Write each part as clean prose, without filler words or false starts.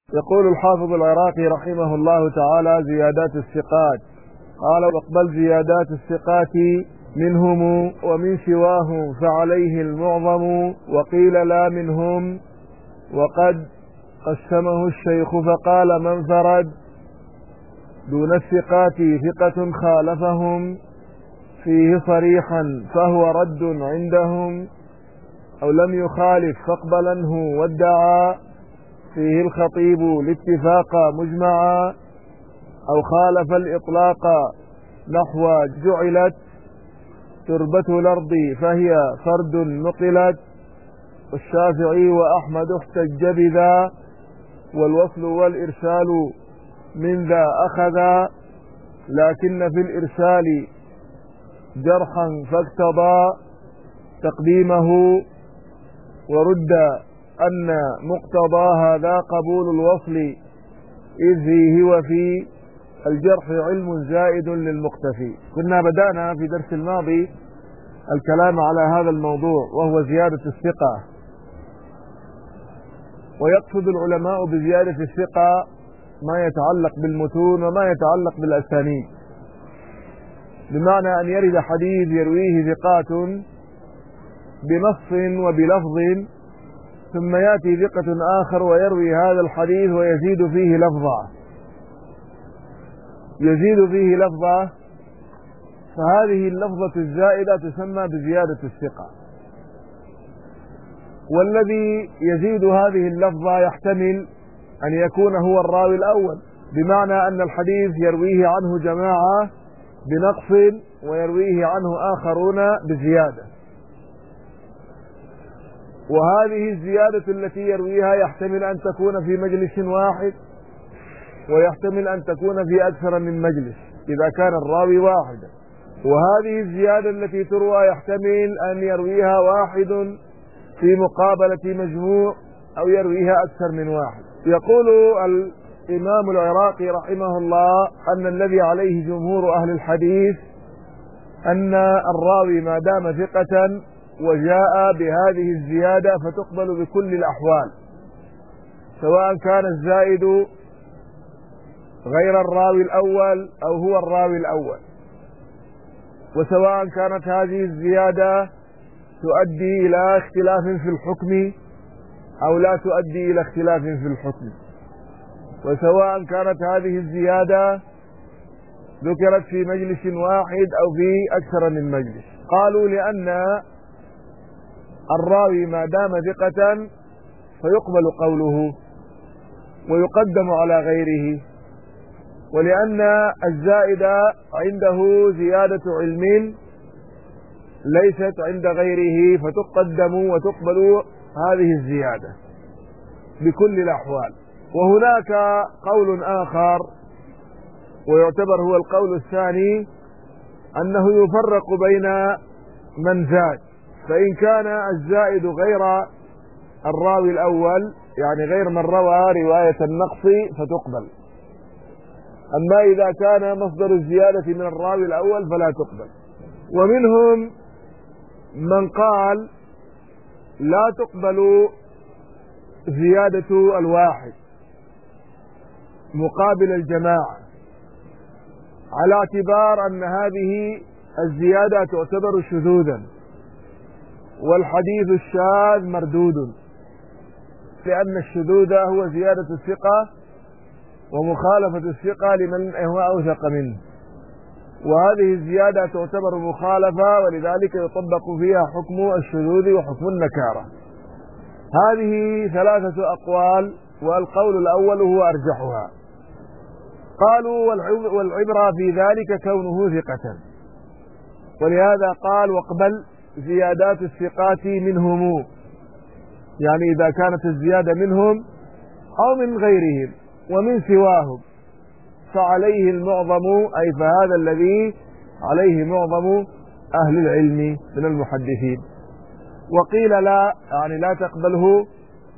يقول الحافظ العراقي رحمه الله تعالى: زيادات الثقات. قال: واقبل زيادات الثقات منهم ومن سواهم فعليه المعظم، وقيل لا منهم. وقد قسمه الشيخ فقال: من فرد دون الثقات ثقة خالفهم فيه صريحا فهو رد عندهم، أو لم يخالف فاقبلنه وادعى فيه الخطيب الاتفاق مجمعا، أو خالف الإطلاق نحو جعلت تربة الأرض فهي فرد نقلت، والشافعي وأحمد احتج بذا، والوصل والإرسال من ذا أخذا، لكن في الإرسال جرحا فاقتضى تقديمه، ورد أن مقتضى هذا قبول الوصل، إذ فيه وفي الجرح علم زائد للمقتفي. كنا بدأنا في درس الماضي الكلام على هذا الموضوع، وهو زيادة الثقة. ويقصد العلماء بزيادة الثقة ما يتعلق بالمتون وما يتعلق بالأسانيد، بمعنى أن يرد حديث يرويه ثقات بنص وبلفظ، ثم يأتي ثقة آخر ويروي هذا الحديث ويزيد فيه لفظة، فهذه اللفظة الزائدة تسمى بزيادة الثقة. والذي يزيد هذه اللفظة يحتمل أن يكون هو الراوي الأول، بمعنى أن الحديث يرويه عنه جماعة بنقص ويرويه عنه آخرون بزيادة، وهذه الزيادة التي يرويها يحتمل أن تكون في مجلس واحد، ويحتمل أن تكون في أكثر من مجلس إذا كان الراوي واحدا. وهذه الزيادة التي تروى يحتمل أن يرويها واحد في مقابلة مجموع، أو يرويها أكثر من واحد. يقول الإمام العراقي رحمه الله أن الذي عليه جمهور أهل الحديث أن الراوي ما دام ثقة وجاء بهذه الزيادة فتقبل بكل الأحوال، سواء كان الزائد غير الراوي الأول أو هو الراوي الأول، وسواء كانت هذه الزيادة تؤدي إلى اختلاف في الحكم أو لا تؤدي إلى اختلاف في الحكم، وسواء كانت هذه الزيادة ذكرت في مجلس واحد أو في أكثر من مجلس. قالوا لأن الراوي ما دام ثقة فيقبل قوله ويقدم على غيره، ولأن الزائد عنده زيادة علم ليست عند غيره فتقدم وتقبل هذه الزيادة بكل الأحوال. وهناك قول آخر ويعتبر هو القول الثاني، أنه يفرق بين من زاد، فإن كان الزائد غير الراوي الأول، يعني غير من روى رواية النقص، فتقبل. أما إذا كان مصدر الزيادة من الراوي الأول فلا تقبل. ومنهم من قال لا تقبل زيادة الواحد مقابل الجماعة، على اعتبار أن هذه الزيادة تعتبر شذوذا، والحديث الشاذ مردود، لأن الشذوذ هو زيادة الثقة ومخالفة الثقة لمن هو أوثق منه، وهذه الزيادة تعتبر مخالفة، ولذلك يطبق فيها حكم الشذوذ وحكم النكارة. هذه ثلاثة أقوال، والقول الأول هو أرجحها. قالوا والعبرة في ذلك كونه ثقة، ولهذا قال واقبل زيادات الثقات منهم، يعني إذا كانت الزيادة منهم أو من غيرهم ومن سواهم فعليه المعظم، أي فهذا الذي عليه معظم أهل العلم من المحدثين. وقيل لا، يعني لا تقبله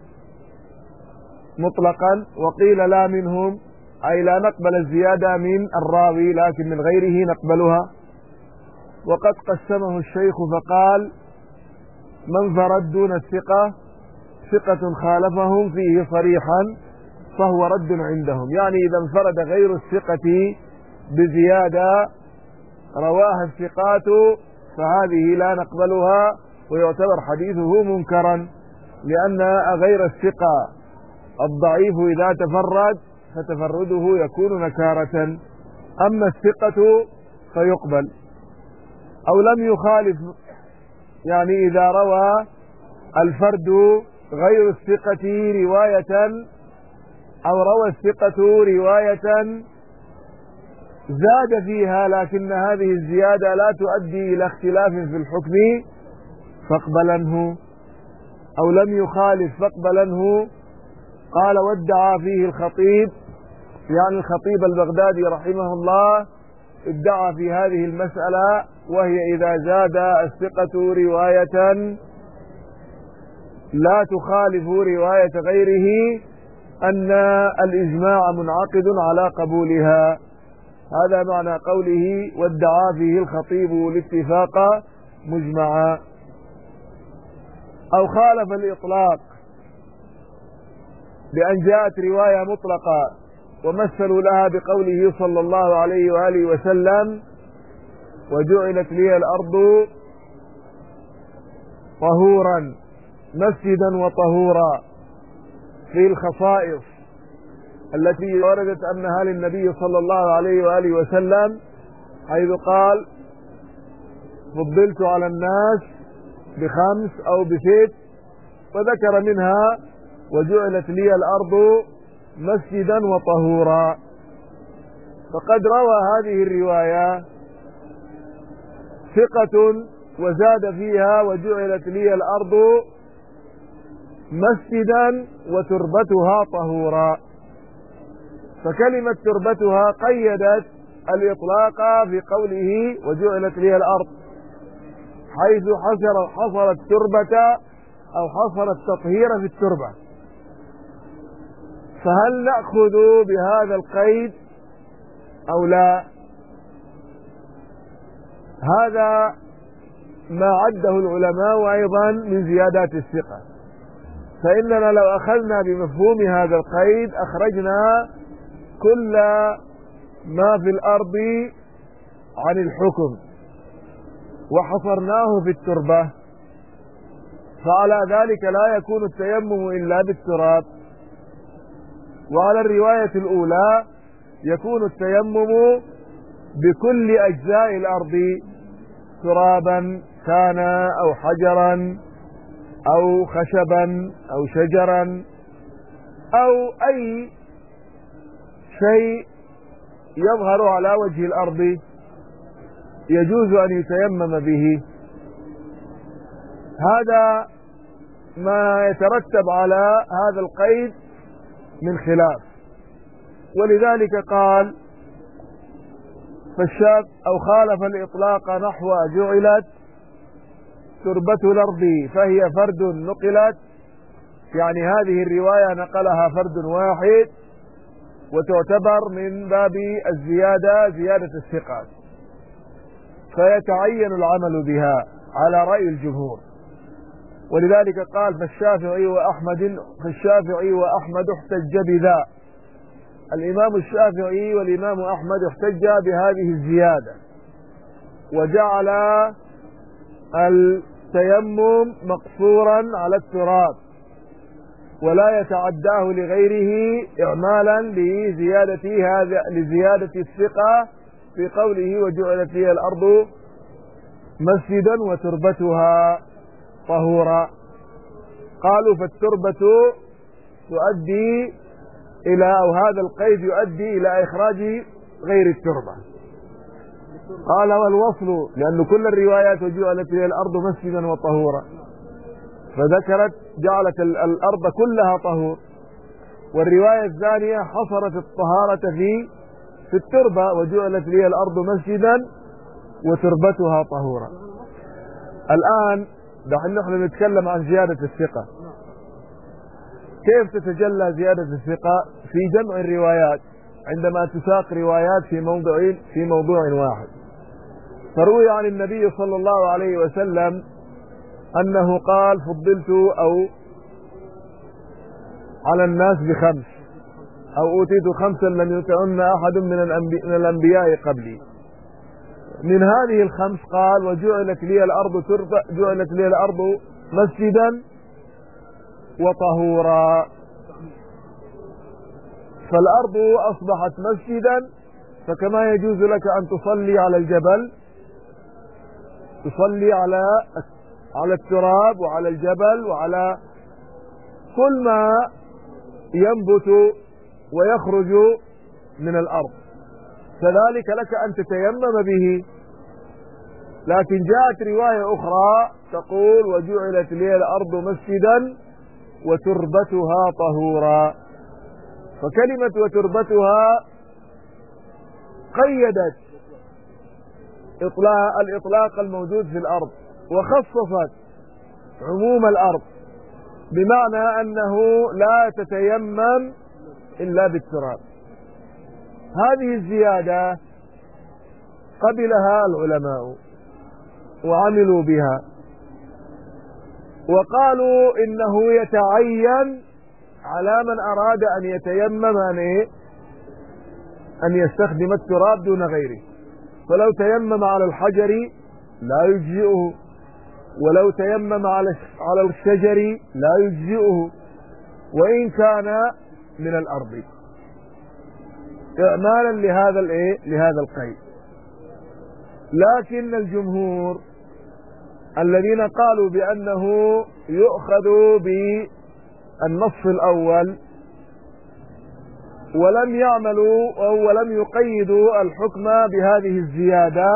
مطلقا، وقيل لا منهم، أي لا نقبل الزيادة من الراوي لكن من غيره نقبلها. وقد قسمه الشيخ فقال: من فرد دون الثقة ثقة خالفهم فيه صريحا فهو رد عندهم. يعني إذا انفرد غير الثقة بزيادة رواها الثقات فهذه لا نقبلها ويعتبر حديثه منكرا، لأن غير الثقة الضعيف إذا تفرد فتفرده يكون نكارة، أما الثقة فيقبل. أو لم يخالف، يعني إذا روى الفرد غير الثقة رواية أو روى الثقة رواية زاد فيها لكن هذه الزيادة لا تؤدي إلى اختلاف في الحكم فاقبلنه، أو لم يخالف فاقبلنه. قال وادعى فيه الخطيب، يعني الخطيب البغدادي رحمه الله ادعى في هذه المسألة، وهي إذا زاد الثقة رواية لا تخالف رواية غيره أن الإجماع منعقد على قبولها. هذا معنى قوله وادعى فيه الخطيب الاتفاق مجمعا. أو خالف الإطلاق بأن جاءت رواية مطلقة ومثلوا لها بقوله صلى الله عليه وآله وسلم وجعلت لي الأرض طهورا مسجدا وطهورا، في الخصائص التي وردت أنها للنبي صلى الله عليه وآله وسلم، حيث قال فضلت على الناس ب5 أو ب6، وذكر منها وجعلت لي الأرض مسجدا وطهورا. فقد روى هذه الرواية ثقة وزاد فيها وجعلت لي الأرض مسجدا وتربتها طهورا، فكلمة تربتها قيدت الإطلاق في قوله وجعلت لي الأرض، حيث حصر التربة أو حصر التطهير في التربة. فهل نأخذ بهذا القيد أو لا؟ هذا ما عده العلماء أيضا من زيادات الثقة، فإننا لو أخذنا بمفهوم هذا القيد أخرجنا كل ما في الأرض عن الحكم وحصرناه في التربة، فعلى ذلك لا يكون التيمم إلا بالتراب. وعلى الرواية الأولى يكون التيمم بكل أجزاء الأرض، ترابا كان أو حجرا أو خشبا أو شجرا أو أي شيء يظهر على وجه الأرض يجوز أن يتيمم به. هذا ما يترتب على هذا القيد من خلاف، ولذلك قال فالشاذ أو خالف الإطلاق نحو جعلت تربة الأرض فهي فرد نقلت، يعني هذه الرواية نقلها فرد واحد وتعتبر من باب الزيادة زيادة الثقات، فيتعين العمل بها على رأي الجمهور. ولذلك قال فالشافعي وأحمد احتج بذا. الإمام الشافعي والإمام أحمد احتج بهذه الزيادة وجعل التيمم مقصورا على التراب ولا يتعداه لغيره إعمالا لزيادة الثقة في قوله وجعلت لي الأرض مسجدا وتربتها طهورا. قالوا فالتربة تؤدي إلى أو هذا القيد يؤدي إلى إخراج غير التربة. قال والوصل لأن كل الروايات وجعلت لي الأرض مسجدا وطهورا، فذكرت جعلت الأرض كلها طهور، والرواية الثانية حصرت الطهارة في التربة وجعلت لي الأرض مسجدا وتربتها طهورا. الآن نحن نتكلم عن زيادة الثقة. كيف تتجلى زيادة الثقة؟ في جمع الروايات، عندما تساق روايات في موضوع واحد. فروي عن النبي صلى الله عليه وسلم أنه قال فضلت أو على الناس ب5، أو أوتيت خمسا لم يؤتهن أحد من الأنبياء قبلي. من هذه الخمس قال وجعلت لي الأرض مسجدا وطهورا. فالأرض أصبحت مسجدا، فكما يجوز لك أن تصلي على الجبل، تصلي على التراب وعلى الجبل وعلى كل ما ينبت ويخرج من الأرض، كذلك لك أن تتيمم به. لكن جاءت رواية أخرى تقول وجعلت لي الأرض مسجدا وتربتها طهورا. فكلمة وتربتها قيدت الإطلاق الموجود في الأرض، وخصصت عموم الأرض، بمعنى أنه لا تتيمم إلا بالتراب. هذه الزيادة قبلها العلماء وعملوا بها، وقالوا إنه يتعين على من أراد أن يتيمم أن يستخدم التراب دون غيره. فلو تيمم على الحجر لا يجزئه، ولو تيمم على الشجر لا يجزئه، وإن كان من الأرض، إعمالا لهذا القيد. لكن الجمهور الذين قالوا بأنه يؤخذ بالنص الأول ولم يعملوا أو ولم يقيدوا الحكم بهذه الزيادة،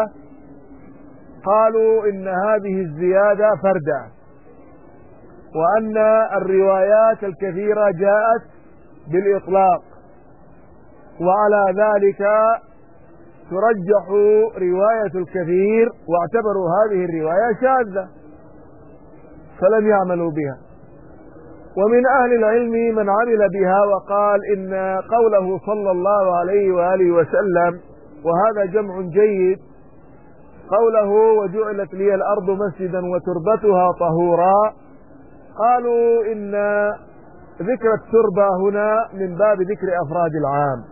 قالوا إن هذه الزيادة فردة، وأن الروايات الكثيرة جاءت بالإطلاق، وعلى ذلك ترجح رواية الكثير، واعتبروا هذه الرواية شاذة فلم يعملوا بها. ومن أهل العلم من عمل بها وقال إن قوله صلى الله عليه وآله وسلم، وهذا جمع جيد، قوله وجعلت لي الأرض مسجدا وتربتها طهورا، قالوا إن ذكر التربة هنا من باب ذكر أفراد العام،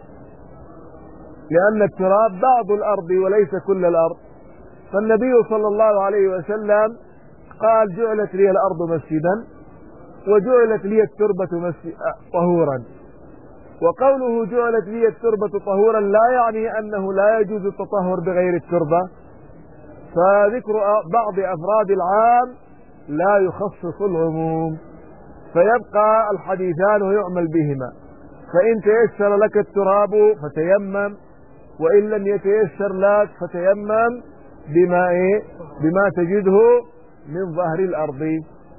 لأن التراب بعض الأرض وليس كل الأرض. فالنبي صلى الله عليه وسلم قال جعلت لي الأرض مسجدا وجعلت لي التربة طهورا. وقوله جعلت لي التربة طهورا لا يعني أنه لا يجوز التطهر بغير التربة، فذكر بعض أفراد العام لا يخصص العموم، فيبقى الحديثان ويعمل بهما. فإن تيسر لك التراب فتيمم، وإن لم يتيسر لك فتيمم بما تجده من ظهر الأرض.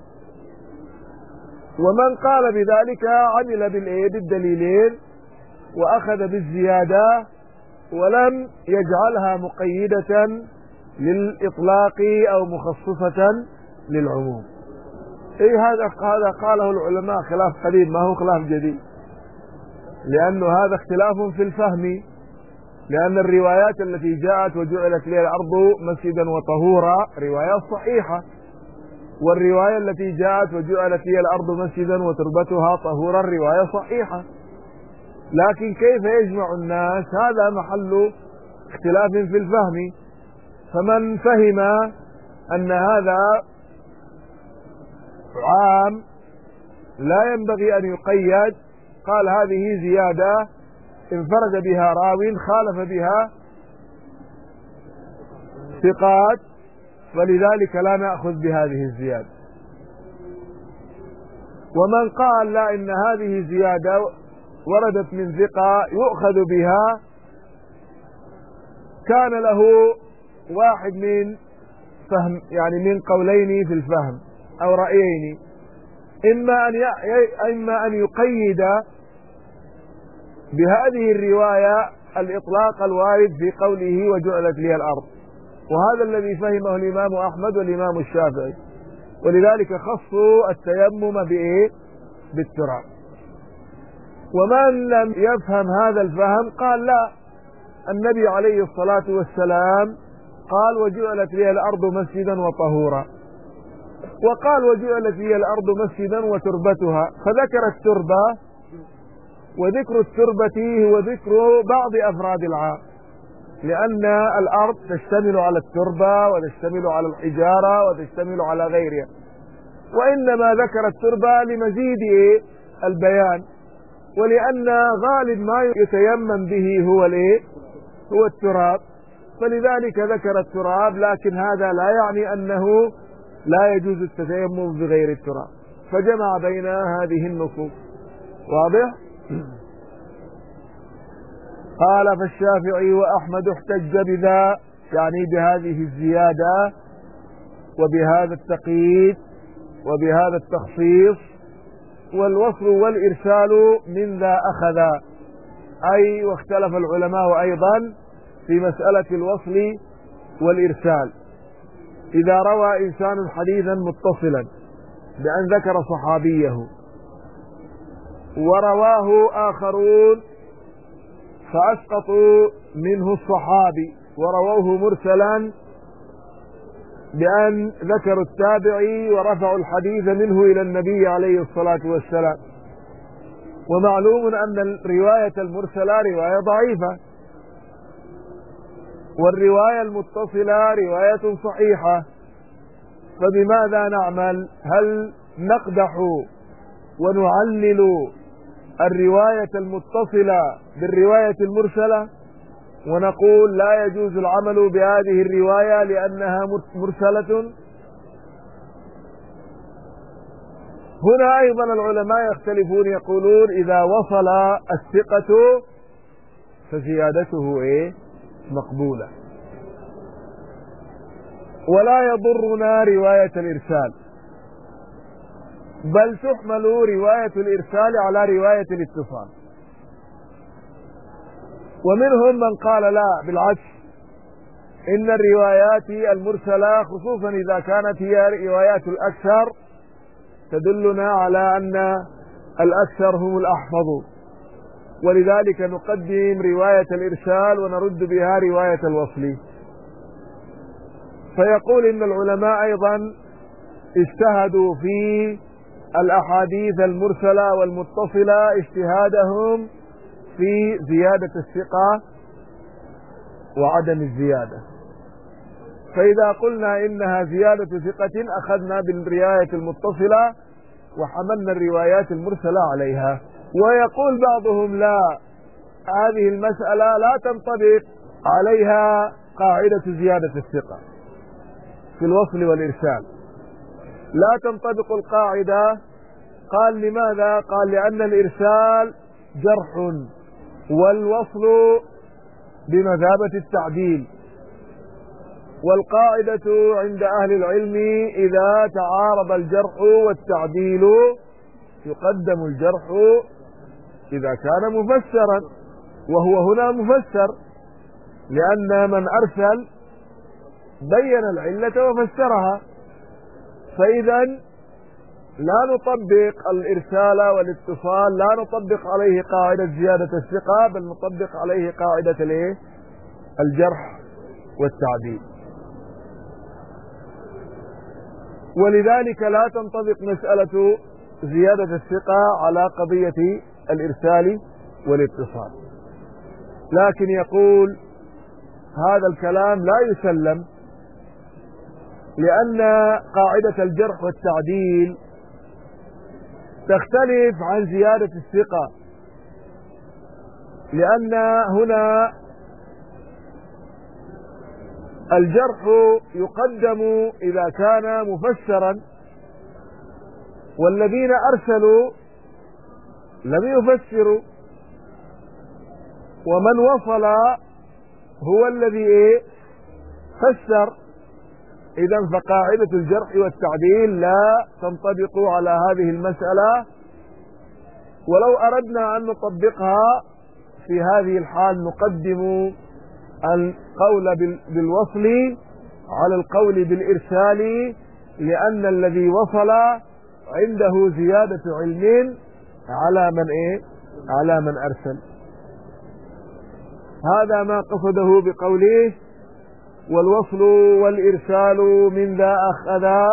ومن قال بذلك عمل بالدليلين وأخذ بالزيادة ولم يجعلها مقيدة للإطلاق أو مخصصة للعموم. هذا قاله العلماء خلاف قديم، ما هو خلاف جديد، لأنه هذا اختلاف في الفهم. لأن الروايات التي جاءت وجعلت لي الأرض مسجدا وطهورا روايات صحيحة، والرواية التي جاءت وجعلت لي الأرض مسجدا وتربتها طهورا رواية صحيحة. لكن كيف يجمع الناس؟ هذا محل اختلاف في الفهم. فمن فهم أن هذا عام لا ينبغي أن يقيد، قال هذه زيادة انفرد بها راو خالف بها ثقات، فلذلك لا نأخذ بهذه الزيادة. ومن قال لا، إن هذه زيادة وردت من ثقة يؤخذ بها، كان له واحد من فهم، يعني من قولين في الفهم أو رأيين، إما أن يقيد بهذه الرواية الإطلاق الوارد في قوله وجعلت لي الأرض، وهذا الذي فهمه الإمام أحمد والإمام الشافعي، ولذلك خصوا التيمم بالتراب. ومن لم يفهم هذا الفهم قال لا، النبي عليه الصلاة والسلام قال وجعلت لي الأرض مسجدا وطهورا، وقال وجعلت لي الأرض مسجدا وتربتها، فذكر التربة وذكر التربة هو ذكر بعض أفراد العام، لأن الأرض تشتمل على التربة وتشتمل على الحجارة وتشتمل على غيرها، وإنما ذكر التربة لمزيد البيان، ولأن غالب ما يتيمم به هو التراب، فلذلك ذكر التراب، لكن هذا لا يعني أنه لا يجوز التيمم بغير التراب، فجمع بين هذه النصوص. واضح؟ قال فالشافعي وأحمد احتج بذا، يعني بهذه الزيادة وبهذا التقييد وبهذا التخصيص، والوصل والإرسال من ذا أخذا، أي واختلف العلماء أيضا في مسألة الوصل والإرسال. إذا روى إنسان حديثا متصلا بأن ذكر صحابيه ورواه آخرون فأسقطوا منه الصحابي ورووه مرسلا بأن ذكروا التابعي ورفعوا الحديث منه إلى النبي عليه الصلاة والسلام، ومعلوم أن الرواية المرسلة رواية ضعيفة، والرواية المتصلة رواية صحيحة، فبماذا نعمل؟ هل نقدح ونعلل الرواية المتصلة بالرواية المرسلة ونقول لا يجوز العمل بهذه الرواية لأنها مرسلة؟ هنا أيضا العلماء يختلفون، يقولون إذا وصل الثقة فزيادته مقبولة، ولا يضرنا رواية الإرسال، بل تحمل رواية الإرسال على رواية الاتصال. ومنهم من قال لا، بالعكس، إن الروايات المرسلة خصوصا إذا كانت هي روايات الأكثر تدلنا على أن الأكثر هم الأحفظ، ولذلك نقدم رواية الإرسال ونرد بها رواية الوصل. فيقول إن العلماء أيضا اجتهدوا في الأحاديث المرسلة والمتصلة اجتهادهم في زيادة الثقة وعدم الزيادة. فإذا قلنا إنها زيادة ثقة أخذنا بالرواية المتصلة وحملنا الروايات المرسلة عليها. ويقول بعضهم لا، هذه المسألة لا تنطبق عليها قاعدة زيادة الثقة في الوصل والإرسال، لا تنطبق القاعدة. قال لماذا؟ قال لأن الإرسال جرح والوصل بمثابة التعديل، والقاعدة عند أهل العلم إذا تعارض الجرح والتعديل يقدم الجرح إذا كان مفسرا، وهو هنا مفسر، لأن من أرسل بين العلة وفسرها، فإذا لا نطبق الإرسال والاتصال، لا نطبق عليه قاعدة زيادة الثقة، بل نطبق عليه قاعدة الجرح والتعديل. ولذلك لا تنطبق مسألة زيادة الثقة على قضية الإرسال والاتصال. لكن يقول هذا الكلام لا يسلم، لأن قاعدة الجرح والتعديل تختلف عن زيادة الثقة، لأن هنا الجرح يقدم إذا كان مفسرا، والذين أرسلوا لم يفسروا، ومن وصل هو الذي فسر. إذا فقاعدة الجرح والتعديل لا تنطبق على هذه المسألة، ولو أردنا أن نطبقها في هذه الحال نقدم القول بالوصل على القول بالإرسال، لأن الذي وصل عنده زيادة علم على من أرسل. هذا ما قصده بقوله والوصل والإرسال من ذا أخذا،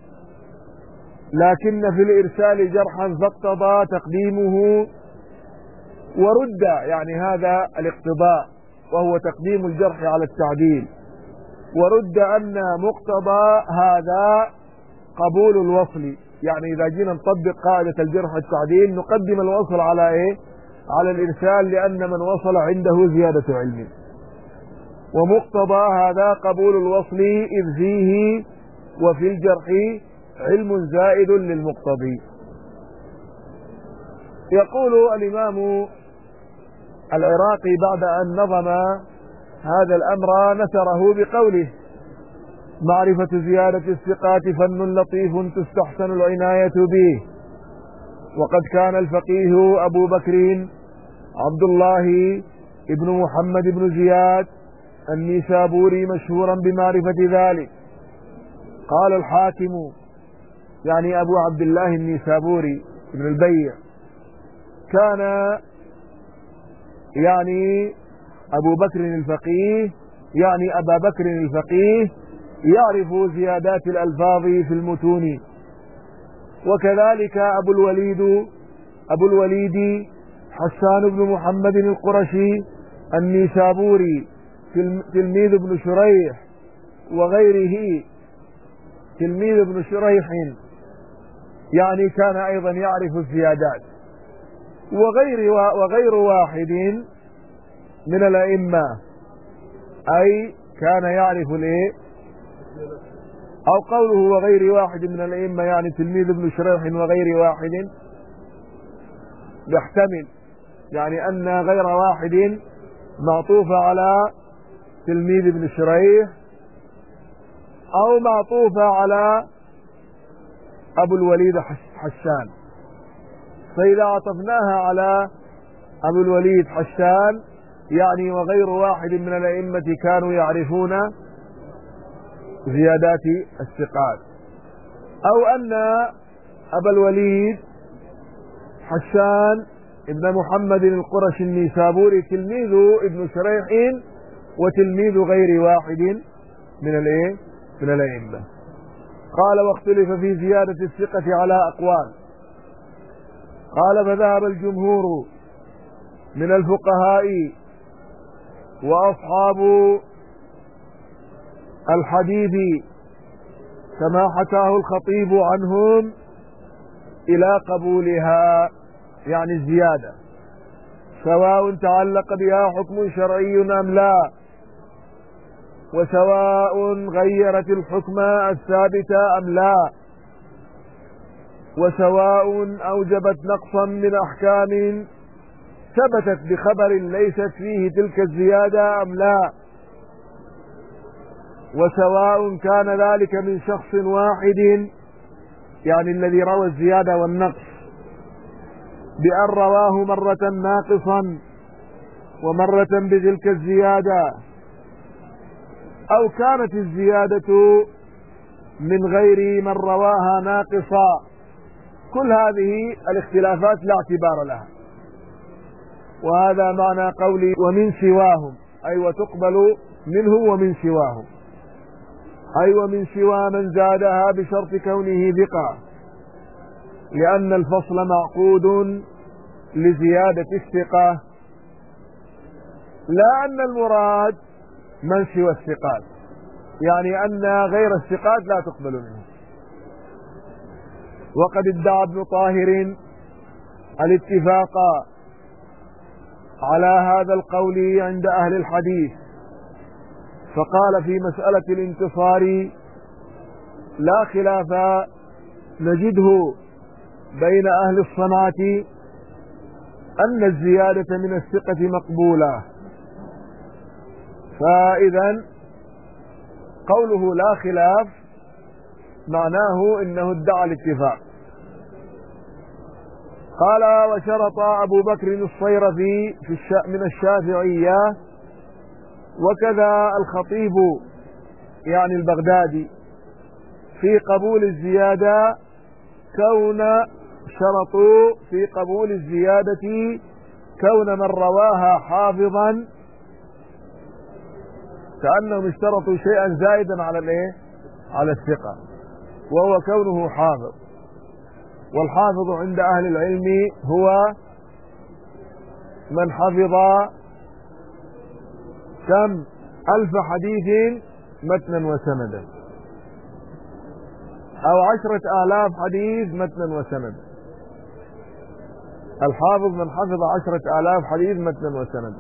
لكن في الإرسال جرحا فاقتضى تقديمه ورد يعني هذا الاقتضاء وهو تقديم الجرح على التعديل، ورد أن مقتضى هذا قبول الوصل. يعني إذا جينا نطبق قاعدة الجرح والتعديل نقدم الوصل على إيه؟ على الإرسال، لأن من وصل عنده زيادة علم. ومقتضى هذا قبول الوصل إذ فيه وفي الجرح علم زائد للمقتضي. يقول الإمام العراقي بعد أن نظم هذا الأمر نثره بقوله: معرفة زيادة الثقات فن لطيف تستحسن العناية به، وقد كان الفقيه أبو بكر عبد الله ابن محمد بن زياد النيسابوري مشهورا بمعرفة ذلك. قال الحاكم يعني أبو عبد الله النيسابوري ابن البيع كان يعني أبو بكر الفقيه يعني أبا بكر الفقيه يعرف زيادات الألفاظ في المتون. وكذلك أبو الوليد حسان بن محمد القرشي النيسابوري تلميذ ابن شريح وغيره، تلميذ ابن شريح يعني كان أيضا يعرف الزيادات، وغير واحد من الأئمة أي كان يعرف الايه، أو قوله وغير واحد من الأئمة يعني تلميذ ابن شريح وغير واحد يحتمل يعني أن غير واحد معطوفة على تلميذ ابن شريح أو معطوفة على أبو الوليد حسان. فإذا عطفناها على أبو الوليد حسان يعني وغير واحد من الأئمة كانوا يعرفون زيادات الثقات، أو أن أبا الوليد حسان ابن محمد القرشي النيسابوري تلميذ ابن شريح وتلميذ غير واحد من الأئمة. قال: واختلف في زيادة الثقة على أقوال. قال: فذهب الجمهور من الفقهاء وأصحاب الحديث كما حكاه الخطيب عنهم إلى قبولها، يعني الزيادة، سواء تعلق بها حكم شرعي أم لا، وسواء غيرت الحكم الثابت أم لا، وسواء أوجبت نقصا من أحكام ثبتت بخبر ليست فيه تلك الزيادة أم لا، وسواء كان ذلك من شخص واحد يعني الذي روى الزيادة والنقص بأن رواه مرة ناقصا ومرة بتلك الزيادة، أو كانت الزيادة من غير من رواها ناقصا. كل هذه الاختلافات لا اعتبار لها، وهذا معنى قولي ومن سواهم، أي وتقبل منه ومن سواهم، أي ومن سوى من زادها بشرط كونه ثقة، لأن الفصل معقود لزيادة الثقة، لا أن المراد من سوى الثقات، يعني أن غير الثقات لا تقبل منه. وقد ادعى ابن طاهر الاتفاق على هذا القول عند أهل الحديث، فقال في مسألة الانتصار: لا خلاف نجده بين أهل الصنعة أن الزيادة من الثقة مقبولة. فإذا قوله لا خلاف معناه إنه ادعى الاتفاق. قال: وشرط أبو بكر الصيرفي من الشافعية وكذا الخطيب يعني البغدادي في قبول الزيادة شرطوا في قبول الزيادة كون من رواها حافظا، كأنهم اشترطوا شيئا زائدا على الثقة، وهو كونه حافظ. والحافظ عند أهل العلم هو من حفظ كم 1000 حديث متنا وسندا، أو 10,000 حديث متنا وسندا. الحافظ من حفظ 10,000 حديث متنا وسندا.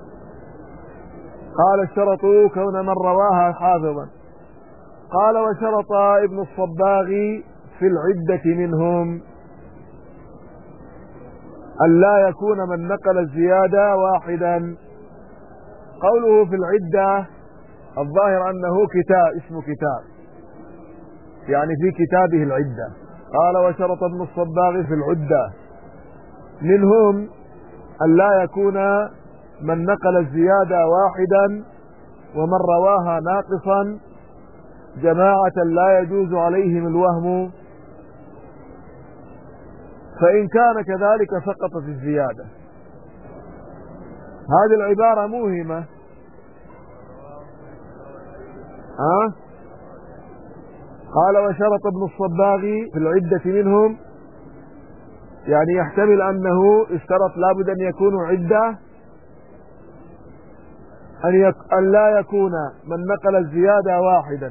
قال اشترطوا كون من رواها حافظا. قال وشرط ابن الصباغ في العدة منهم أن لا يكون من نقل الزيادة واحدا. قوله في العدة الظاهر أنه كتاب، اسمه كتاب، يعني في كتابه العدة. قال وشرط ابن الصباغ في العدة منهم أن لا يكون من نقل الزيادة واحدا ومن رواها ناقصا جماعة لا يجوز عليهم الوهم، فإن كان كذلك سقطت الزيادة. هذه العبارة موهمة. قال وشرط ابن الصباغ في العدة منهم، يعني يحتمل أنه اشترط لابد أن يكونوا عدة، أن لا يكون من نقل الزيادة واحدا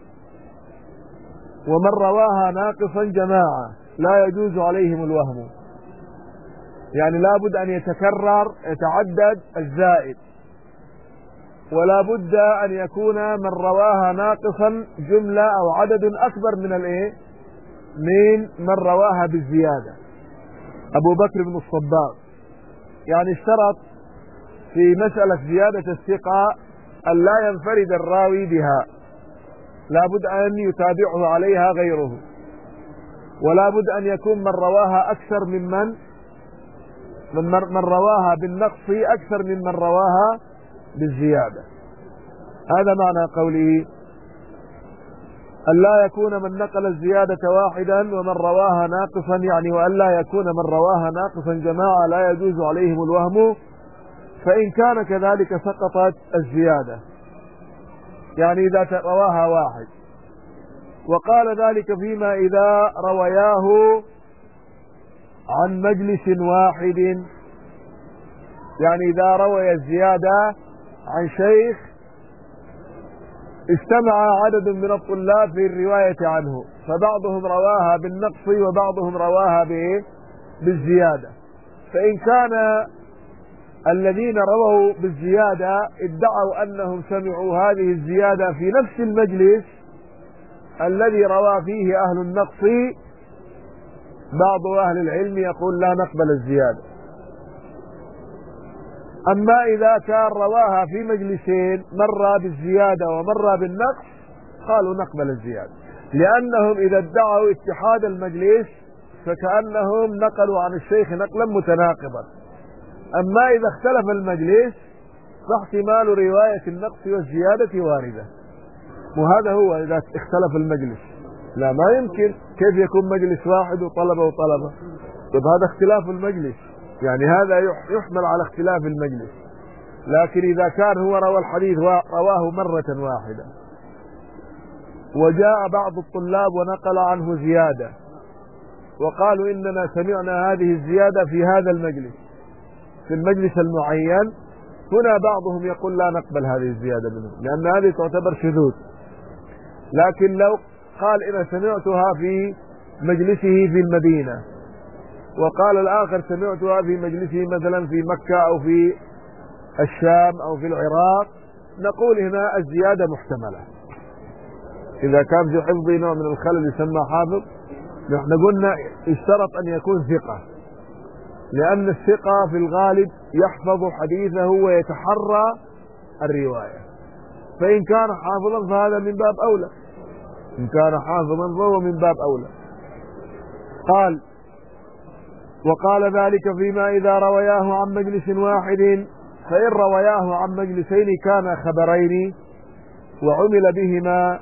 ومن رواها ناقصا جماعة لا يجوز عليهم الوهم، يعني لابد أن يتعدد الزائد، ولا بد أن يكون من رواها ناقصا جملة أو عدد أكبر من رواها بالزيادة. أبو بكر بن الصباغ يعني اشترط في مسألة زيادة الثقة أن لا ينفرد الراوي بها، لا بد أن يتابعه عليها غيره، ولا بد أن يكون من رواها أكثر من رواها بالنقص أكثر ممن رواها بالزيادة. هذا معنى قوله أن لا يكون من نقل الزيادة واحدا ومن رواها ناقصا، يعني وأن لا يكون من رواها ناقصا جماعة لا يجوز عليهم الوهم، فإن كان كذلك سقطت الزيادة، يعني إذا رواها واحد. وقال ذلك فيما إذا روياه عن مجلس واحد، يعني إذا روي الزيادة عن شيخ اجتمع عدد من الطلاب في الرواية عنه، فبعضهم رواها بالنقص وبعضهم رواها بالزيادة، فإن كان الذين رووا بالزيادة ادعوا أنهم سمعوا هذه الزيادة في نفس المجلس الذي روى فيه أهل النقص، بعض أهل العلم يقول لا نقبل الزيادة. أما إذا كان رواها في مجلسين، مرة بالزيادة ومرة بالنقص، قالوا نقبل الزيادة، لأنهم إذا ادعوا اتحاد المجلس فكأنهم نقلوا عن الشيخ نقلا متناقضا. أما إذا اختلف المجلس فاحتمال رواية النقص والزيادة واردة، وهذا هو إذا اختلف المجلس. لا، ما يمكن، كيف يكون مجلس واحد وطلبة، طيب هذا اختلاف المجلس، يعني هذا يحمل على اختلاف المجلس. لكن إذا كان هو روى الحديث رواه مرة واحدة وجاء بعض الطلاب ونقل عنه زيادة وقالوا إننا سمعنا هذه الزيادة في هذا المجلس، في المجلس المعين، هنا بعضهم يقول لا نقبل هذه الزيادة منه لأن هذه تعتبر شذوذ. لكن لو قال إن سمعتها في مجلسه في المدينة، وقال الآخر سمعتها في مجلسه مثلا في مكة أو في الشام أو في العراق، نقول هنا الزيادة محتملة. إذا كان في حفظه نوع من الخلل يسمى حافظ، نحن قلنا اشترط أن يكون ثقة، لأن الثقة في الغالب يحفظ حديثه ويتحرى الرواية، فإن كان حافظا فهذا من باب أولى، إن كان حافظا فهو من باب أولى. قال وقال ذلك فيما إذا روياه عن مجلس واحد، فإن روياه عن مجلسين كان خبرين وعمل بهما.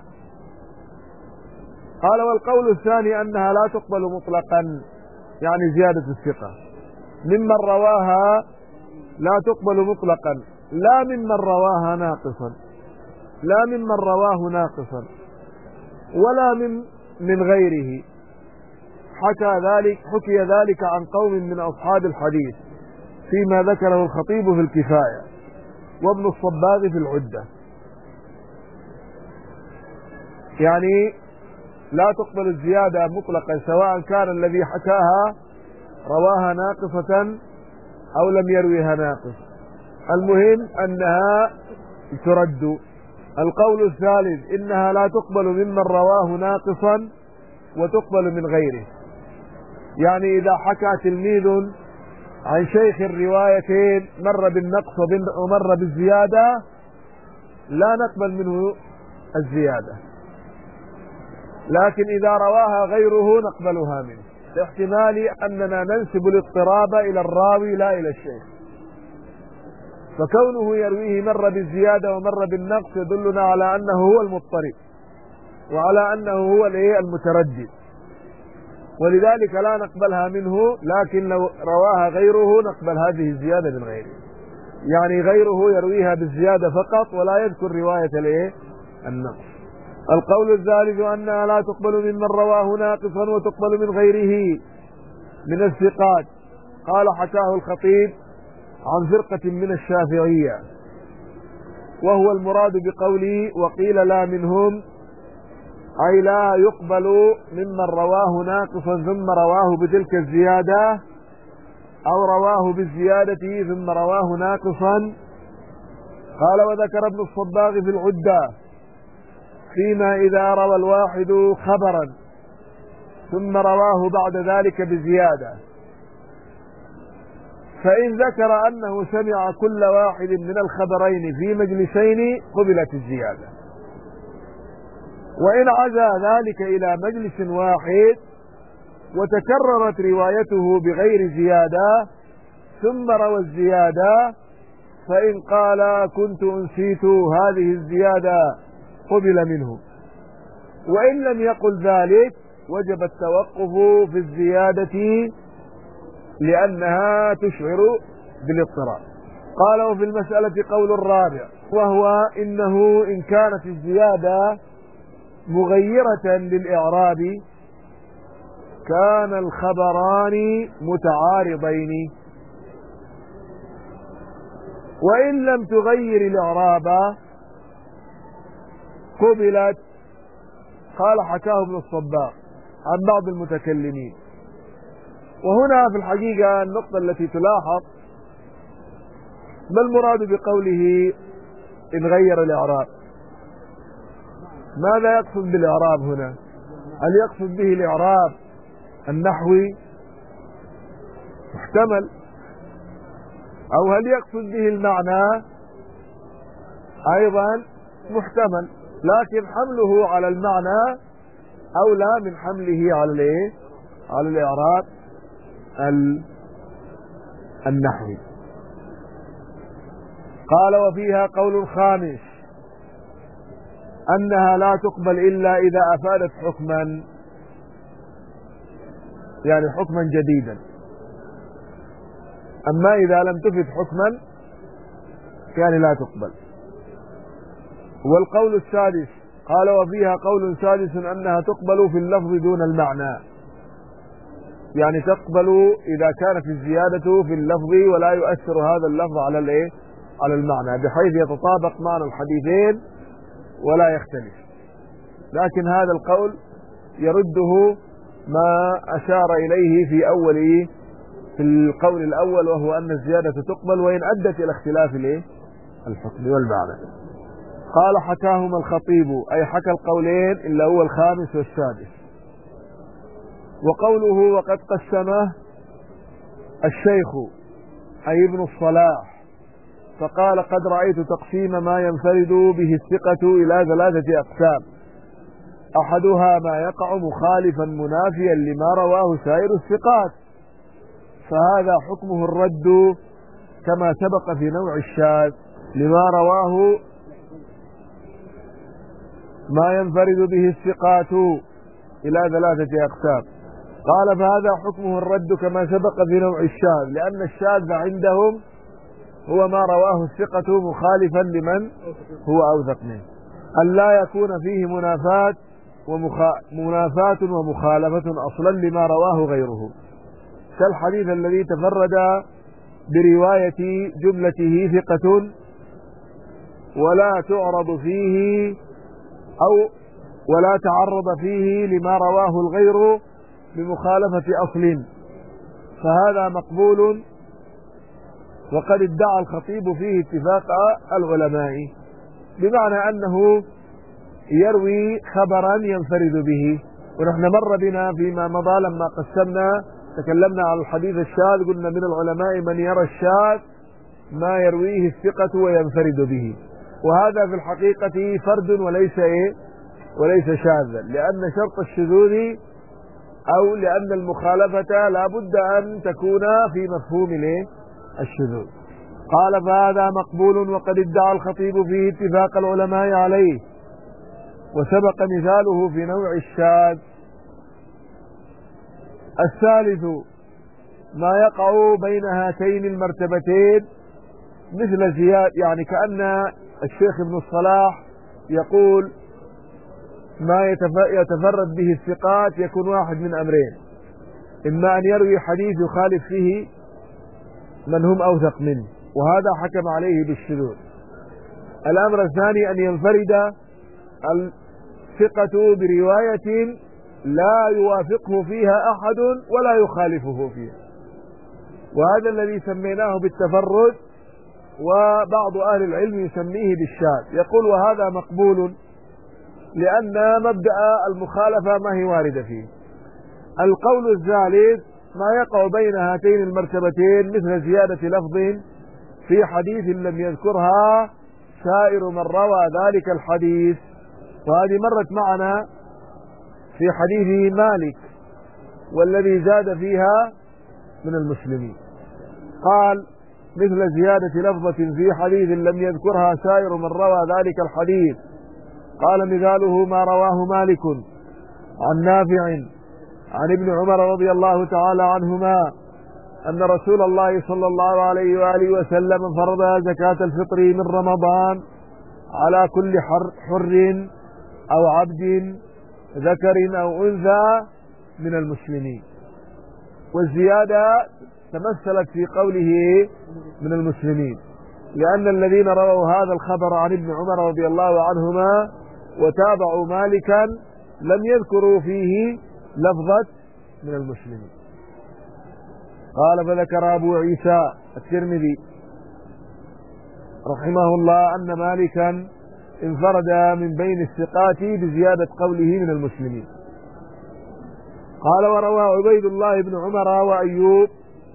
قال والقول الثاني أنها لا تقبل مطلقا، يعني زيادة الثقة ممن رواها لا تقبل مطلقا، لا ممن رواها ناقصا، لا ممن رواه ناقصا ولا من غيره. حكي ذلك عن قوم من أصحاب الحديث، فيما ذكره الخطيب في الكفاية وابن الصباغ في العدة. يعني لا تقبل الزيادة مطلقا سواء كان الذي حكاها رواها ناقصة أو لم يرويها ناقص، المهم أنها ترد. القول الثالث إنها لا تقبل ممن رواه ناقصا وتقبل من غيره. يعني إذا حكى تلميذ عن شيخ الروايتين مر بالنقص ومر بالزيادة لا نقبل منه الزيادة، لكن إذا رواها غيره نقبلها منه، لاحتمال أننا ننسب الاضطراب إلى الراوي لا إلى الشيخ. فكونه يرويه مر بالزيادة ومر بالنقص يدلنا على أنه هو المضطرب وعلى أنه هو المتردد، ولذلك لا نقبلها منه. لكن لو رواها غيره نقبل هذه الزيادة من غيره، يعني غيره يرويها بالزيادة فقط ولا يذكر رواية النقص. القول الثالث أنها لا تقبل ممن رواه ناقصا وتقبل من غيره من الثقات. قال حكاه الخطيب عن فرقة من الشافعية، وهو المراد بقوله وقيل لا منهم، أي لا يقبل ممن رواه ناقصا ثم رواه بتلك الزيادة، أو رواه بالزيادة ثم رواه ناقصا. قال وذكر ابن الصباغ في العدة فيما إذا روى الواحد خبرا ثم رواه بعد ذلك بزيادة، فإن ذكر أنه سمع كل واحد من الخبرين في مجلسين قبلت الزيادة، وإن عزى ذلك إلى مجلس واحد وتكررت روايته بغير زيادة ثم روى الزيادة، فإن قال كنت أنسيت هذه الزيادة قبل منه، وإن لم يقل ذلك وجب التوقف في الزيادة لأنها تشعر بالاضطراب. قال وفي المسألة قول الرابع، وهو إنه إن كانت الزيادة مغيرة للإعراب كان الخبران متعارضين، وإن لم تغير الإعراب قبلت. قال حكاه ابن الصباغ عن بعض المتكلمين. وهنا في الحقيقة النقطة التي تلاحظ، ما المراد بقوله إن غير الإعراب؟ ماذا يقصد بالإعراب هنا؟ هل يقصد به الإعراب النحوي محتمل، أو هل يقصد به المعنى أيضا محتمل، لكن حمله على المعنى أولى من حمله على الإعراب النحوي. قال وفيها قول خامس أنها لا تقبل إلا إذا أفادت حكما، يعني حكما جديدا، أما إذا لم تفد حكما يعني لا تقبل. والقول السادس قال وفيها قول سادس أنها تقبل في اللفظ دون المعنى، يعني تقبل إذا كانت الزيادة في اللفظ ولا يؤثر هذا اللفظ على المعنى، بحيث يتطابق معنى الحديثين ولا يختلف. لكن هذا القول يرده ما أشار إليه في القول الأول، وهو أن الزيادة تقبل وإن أدت إلى اختلاف الحكم والمعنى. قال حكاهما الخطيب، أي حكى القولين إلا هو الخامس والسادس. وقوله وقد قسمه الشيخ أي ابن الصلاح، فقال قد رأيت تقسيم ما ينفرد به الثقة إلى 3 أقسام، أحدها ما يقع مخالفا منافيا لما رواه سائر الثقات، فهذا حكمه الرد كما سبق في نوع الشاذ لما رواه ما ينفرد به الثقات إلى 3 أقسام. قال فهذا حكمه الرد كما سبق في نوع الشاذ، لأن الشاذ عندهم هو ما رواه الثقة مخالفا لمن هو أوثق منه، أن لا يكون فيه منافاة ومخالفة أصلا لما رواه غيره، كالحديث الذي تفرد برواية جملته ثقة ولا تعرض فيه أو ولا تعرض فيه لما رواه الغير بمخالفة أصل، فهذا مقبول. وقد ادعى الخطيب فيه اتفاق العلماء، بمعنى أنه يروي خبرا ينفرد به. ونحن مر بنا فيما مضى لما تكلمنا على الحديث الشاذ، قلنا من العلماء من يرى الشاذ ما يرويه الثقة وينفرد به، وهذا في الحقيقة فرد وليس شاذا، لأن شرط الشذوذ أو لأن المخالفة لا بد أن تكون في مفهوم الشذوذ. قال فهذا مقبول وقد ادعى الخطيب فيه اتفاق العلماء عليه، وسبق مثاله في نوع الشاذ. الثالث ما يقع بين هاتين المرتبتين مثل زياد، يعني كأن الشيخ ابن الصلاح يقول ما يتفرد به الثقات يكون واحد من أمرين: إما أن يروي حديث يخالف فيه من هم أوثق منه، وهذا حكم عليه بالشذوذ. الأمر الثاني أن ينفرد الثقة برواية لا يوافقه فيها أحد ولا يخالفه فيها، وهذا الذي سميناه بالتفرد، وبعض أهل العلم يسميه بالشاذ. يقول وهذا مقبول لأن مبدأ المخالفة ما هي واردة فيه. القول الثالث ما يقع بين هاتين المرتبتين مثل زيادة لفظ في حديث لم يذكرها سائر من روى ذلك الحديث، وهذه مرت معنا في حديث مالك والذي زاد فيها من المسلمين. قال مثل زيادة لفظة في حديث لم يذكرها سائر من روى ذلك الحديث. قال مثاله ما رواه مالك عن نافع عن ابن عمر رضي الله تعالى عنهما أن رسول الله صلى الله عليه وآله وسلم فرض زكاة الفطر من رمضان على كل حر أو عبد ذكر أو أنثى من المسلمين. والزيادة تمثلت في قوله من المسلمين، لأن الذين رووا هذا الخبر عن ابن عمر رضي الله عنهما وتابعوا مالكا لم يذكروا فيه لفظة من المسلمين. قال فذكر أبو عيسى الترمذي رحمه الله أن مالكا انفرد من بين الثقات بزيادة قوله من المسلمين. قال وروى عبيد الله بن عمر وأيوب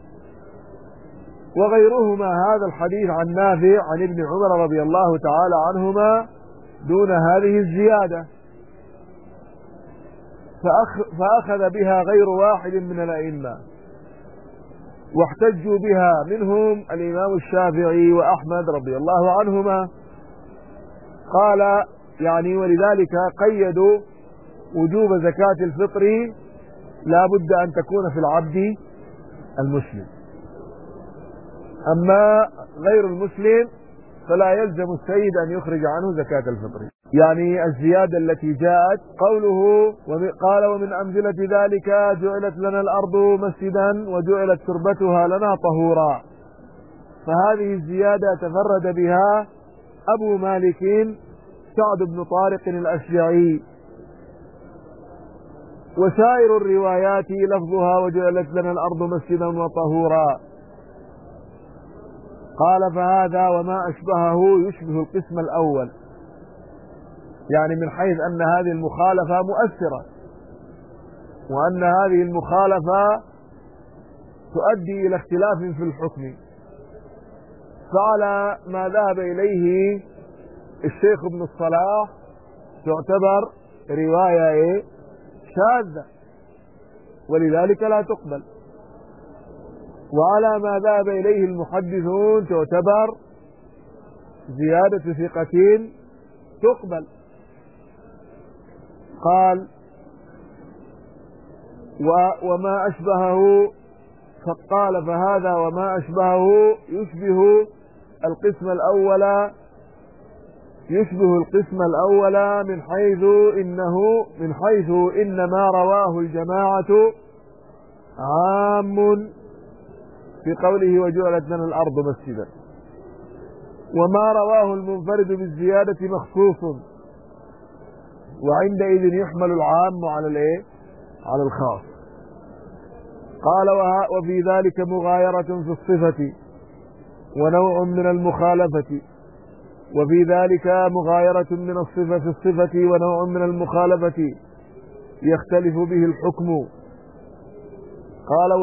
وغيرهما هذا الحديث عن نافع عن ابن عمر رضي الله تعالى عنهما دون هذه الزيادة، فأخذ بها غير واحد من الأئمة واحتجوا بها، منهم الإمام الشافعي وأحمد رضي الله عنهما. قال يعني ولذلك قيدوا وجوب زكاة الفطر لا بد أن تكون في العبد المسلم، أما غير المسلم فلا يلزم السيد أن يخرج عنه زكاة الفطر. يعني الزيادة التي جاءت قوله قال ومن أمثلة ذلك جعلت لنا الأرض مسجدا وجعلت تربتها لنا طهورا، فهذه الزيادة تفرد بها أبو مالك سعد بن طارق الأشجعي، وسائر الروايات لفظها وجعلت لنا الأرض مسجدا وطهورا. قال فهذا وما أشبهه يشبه القسم الأول، يعني من حيث أن هذه المخالفة مؤثرة، وأن هذه المخالفة تؤدي إلى اختلاف في الحكم. فعلى ما ذهب إليه الشيخ ابن الصلاح تعتبر رواية شاذة ولذلك لا تقبل، وعلى ما ذهب إليه المحدثون تعتبر زيادة ثقة تقبل. قال وما أشبهه، فقال فهذا وما أشبهه يشبه القسم الأول من حيث إن ما رواه الجماعة عام في قوله وجعلت لنا الأرض مسجدا. وما رواه المنفرد بالزيادة مخصوص، وعندئذ يحمل العام على الايه؟ على الخاص. قال وفي ذلك مغايرة في الصفة ونوع من المخالفة، وفي ذلك مغايرة من الصفة في الصفة ونوع من المخالفة يختلف به الحكم. قال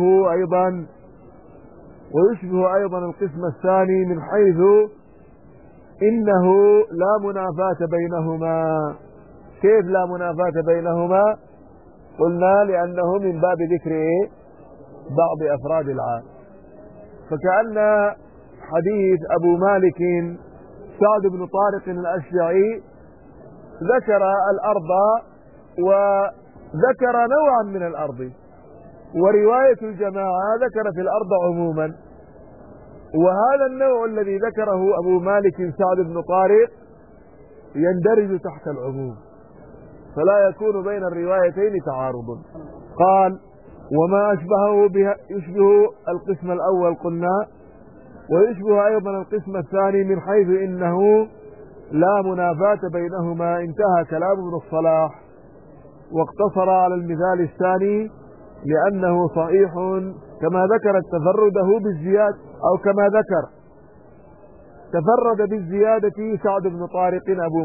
ويشبه أيضا القسم الثاني من حيث إنه لا منافاة بينهما. كيف لا منافاة بينهما؟ قلنا لأنه من باب ذكر بعض أفراد العام. فكأن حديث أبو مالك سعد بن طارق الأشجعي ذكر الأرض وذكر نوعا من الأرض، ورواية الجماعة ذكر في الأرض عموما، وهذا النوع الذي ذكره أبو مالك سعد بن طارق يندرج تحت العموم، فلا يكون بين الروايتين تعارض. قال وما يشبه القسم الأول قلنا، ويشبه أيضا القسم الثاني من حيث إنه لا منافاة بينهما. انتهى كلام ابن الصلاح، واقتصر على المثال الثاني لأنه صحيح كما ذكر تفرده بالزيادة، أو كما ذكر تفرد بالزيادة سعد بن طارق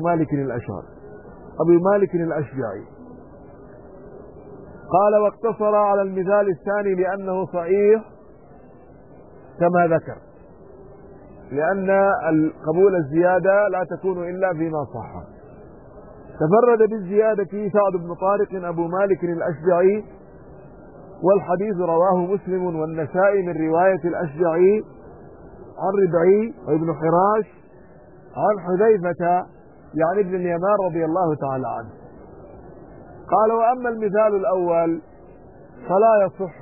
أبو مالك الأشجعي. قال واقتصر على المثال الثاني لأنه صحيح كما ذكر، لأن قبول الزيادة لا تكون إلا فيما صح. تفرد بالزيادة سعد بن طارق أبو مالك الأشجعي، والحديث رواه مسلم والنسائي من رواية الأشجعي عن ربعي وابن حراش عن حذيفة يعني ابن اليمان رضي الله تعالى عنه. قال وأما المثال الأول فلا يصح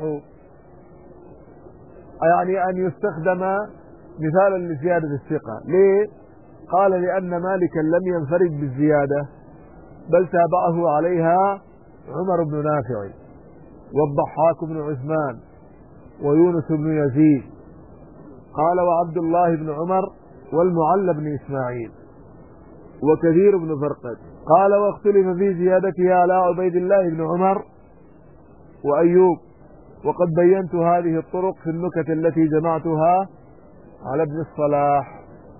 يعني أن يستخدم مثالا لزيادة الثقة. ليه؟ قال لأن مالكا لم ينفرد بالزيادة، بل تابعه عليها عمر بن نافع والضحاك بن عثمان ويونس بن يزيد. قال وعبد الله بن عمر والمعلى بن إسماعيل وكثير بن فرقد. قال واختلف في زيادتها على عبيد الله بن عمر وأيوب، وقد بينت هذه الطرق في النكت التي جمعتها على ابن الصلاح.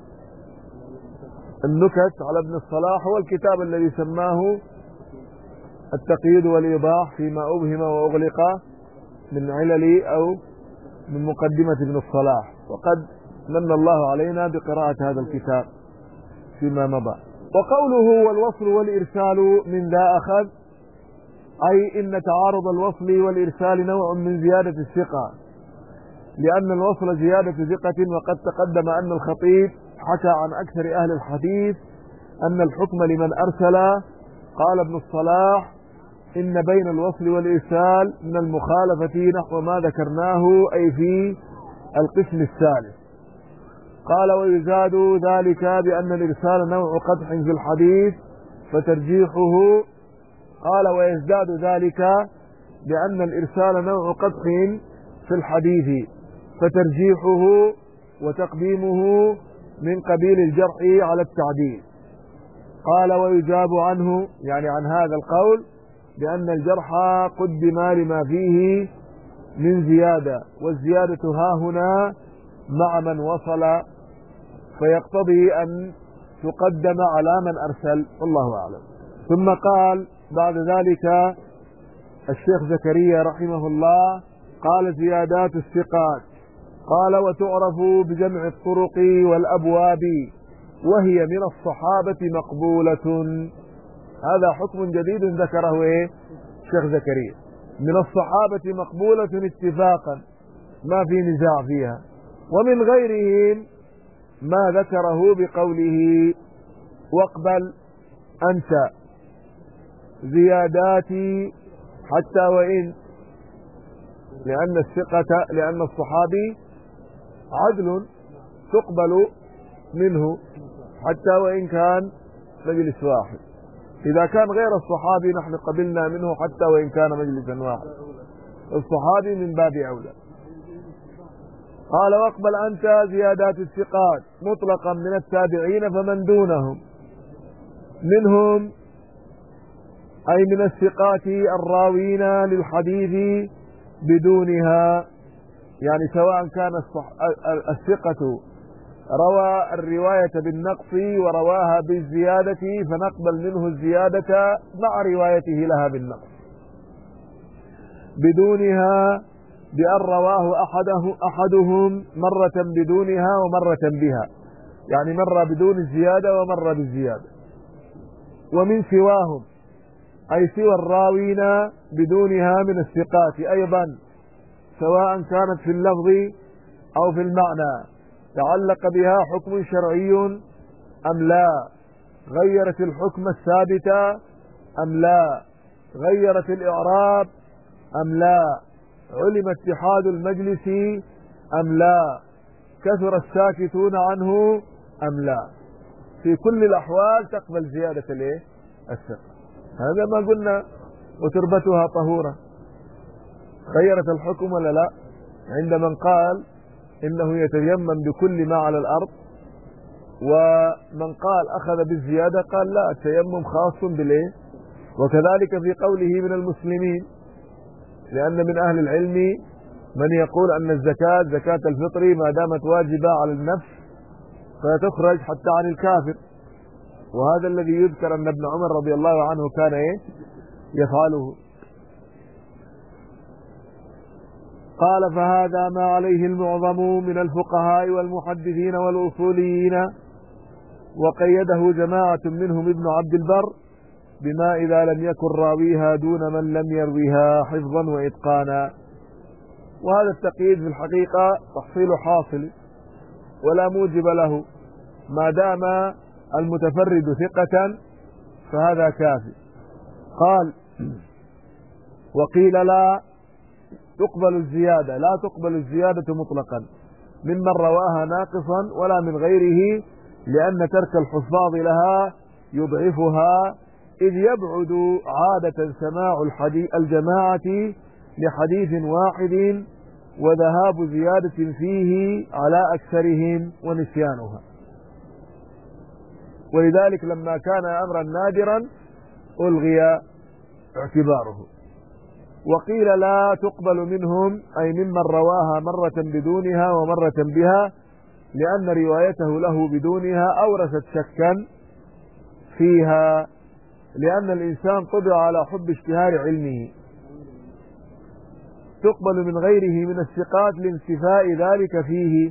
النكت على ابن الصلاح هو الكتاب الذي سماه التقييد والإيضاح فيما أبهم وأغلق من علل أو من مقدمة ابن الصلاح، وقد من الله علينا بقراءة هذا الكتاب فيما مضى. وقوله والوصل والإرسال من ذا أخذ، أي إن تعارض الوصل والإرسال نوع من زيادة الثقة، لأن الوصل زيادة ثقة. وقد تقدم أن الخطيب حكى عن أكثر أهل الحديث أن الحكم لمن أرسل. قال ابن الصلاح إن بين الوصل والإرسال من المخالفة نحو ما ذكرناه، أي في القسم الثالث. قال ويزاد ذلك بأن الإرسال نوع قدح في الحديث فترجيحه. قال ويزداد ذلك بأن الإرسال نوع قدح في الحديث فترجيحه وتقديمه من قبيل الجرح على التعديل. قال ويجاب عنه يعني عن هذا القول بأن الجرح قدم لما فيه من زيادة، والزيادة هاهنا مع من وصل، فيقتضي أن تقدم على من أرسل، والله أعلم. ثم قال بعد ذلك الشيخ زكريا رحمه الله قال زيادات الثقات. قال وتعرف بجمع الطرق والأبواب، وهي من الصحابة مقبولة. هذا حكم جديد ذكره الشيخ زكريا، من الصحابة مقبولة اتفاقا ما في نزاع فيها، ومن غيرهم ما ذكره بقوله واقبل أنت زياداتي حتى وإن، لأن الصحابي عدل تقبل منه حتى وإن كان مجلس واحد. إذا كان غير الصحابي نحن قبلنا منه حتى وإن كان مجلسا واحد، الصحابي من باب أولى. قال واقبل أنت زيادات الثقات مطلقا من التابعين فمن دونهم منهم أي من الثقات الراوين للحديث بدونها، يعني سواء كان الثقة روى الرواية بالنقص ورواها بالزيادة فنقبل منه الزيادة مع روايته لها بالنقص، بدونها بأن رواه أحدهم مرة بدونها ومرة بها، يعني مرة بدون الزيادة ومرة بالزيادة. ومن سواهم أي سوى الراوين بدونها من الثقات أيضا سواء كانت في اللفظ أو في المعنى تعلق بها حكم شرعي أم لا، غيرت الحكم الثابت أم لا، غيرت الإعراب أم لا، علم اتحاد المجلس أم لا، كثر الساكتون عنه أم لا، في كل الأحوال تقبل زيادة الثقة. هذا ما قلنا وتربتها طهورة، غيرت الحكم ولا لا؟ عند من قال إنه يتيمم بكل ما على الأرض، ومن قال أخذ بالزيادة قال لا، التيمم خاص بالإيه؟ وكذلك في قوله من المسلمين، لأن من أهل العلم من يقول أن الزكاة زكاة الفطر ما دامت واجبة على النفس فتخرج حتى عن الكافر، وهذا الذي يذكر أن ابن عمر رضي الله عنه كان يفعله. قال فهذا ما عليه المعظم من الفقهاء والمحدثين والأصوليين، وقيده جماعة منهم ابن عبد البر بما إذا لم يكن راويها دون من لم يرويها حفظا وإتقانا. وهذا التقييد في الحقيقة تحصيل حاصل ولا موجب له، ما دام المتفرد ثقة فهذا كافي. قال وقيل لا تقبل الزيادة، لا تقبل الزيادة مطلقا ممن رواها ناقصا ولا من غيره، لأن ترك الحفاظ لها يضعفها، إذ يبعد عادة سماع الجماعة لحديث واحد وذهاب زيادة فيه على أكثرهم ونسيانها. ولذلك لما كان أمرا نادرا ألغي اعتباره. وقيل لا تقبل منهم أي ممن رواها مرة بدونها ومرة بها، لأن روايته له بدونها أورثت شكا فيها، لأن الإنسان طبع على حب اشتهار علمه. تقبل من غيره من الثقات لانتفاء ذلك فيه.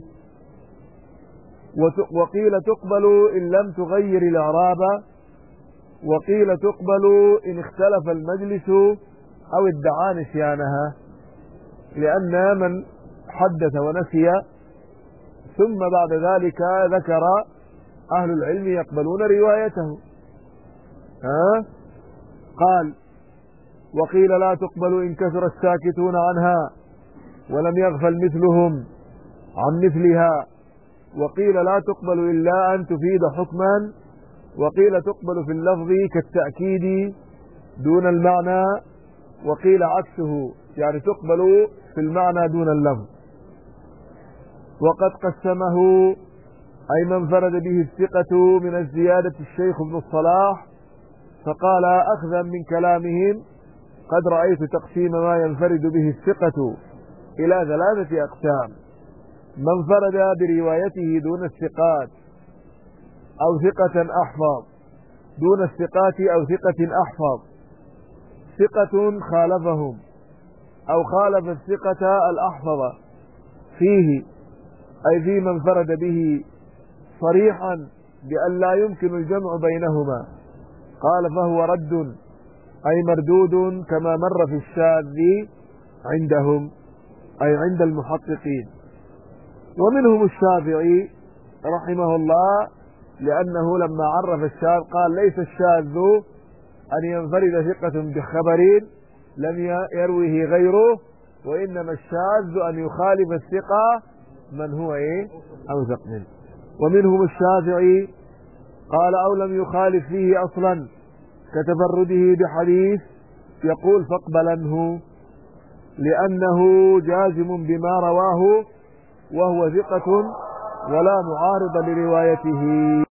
وقيل تقبل إن لم تغير الإعراب، وقيل تقبل إن اختلف المجلس أو ادعى نسيانها، لأن من حدث ونسي ثم بعد ذلك ذكر أهل العلم يقبلون روايته. قال وقيل لا تقبل إن كثر الساكتون عنها ولم يغفل مثلهم عن مثلها، وقيل لا تقبل إلا أن تفيد حكما، وقيل تقبل في اللفظ كالتأكيد دون المعنى، وقيل عكسه يعني تقبل في المعنى دون اللفظ. وقد قسمه أي من فرد به الثقة من الزيادة الشيخ ابن الصلاح، فقال أخذا من كلامهم قد رأيت تقسيم ما ينفرد به الثقة إلى 3 أقسام: من فرد بروايته دون الثقات، أو ثقة أحفظ دون الثقات، أو ثقة أحفظ، ثقة خالفهم أو خالف الثقة الأحفظ فيه، أي في من فرد به صريحا بأن لا يمكن الجمع بينهما، قال فهو رد أي مردود كما مر في الشاذ عندهم أي عند المحققين. ومنهم الشافعي رحمه الله، لأنه لما عرف الشاذ قال ليس الشاذ أن ينفرد ثقة بخبر لم يروه غيره، وإنما الشاذ أن يخالف الثقة من هو أوثق منه. ومنهم الشافعي قال أو لم يخالف فيه أصلا كتفرده بحديث يقول فاقبلنه، لأنه جازم بما رواه وهو ثقة ولا معارض لروايته.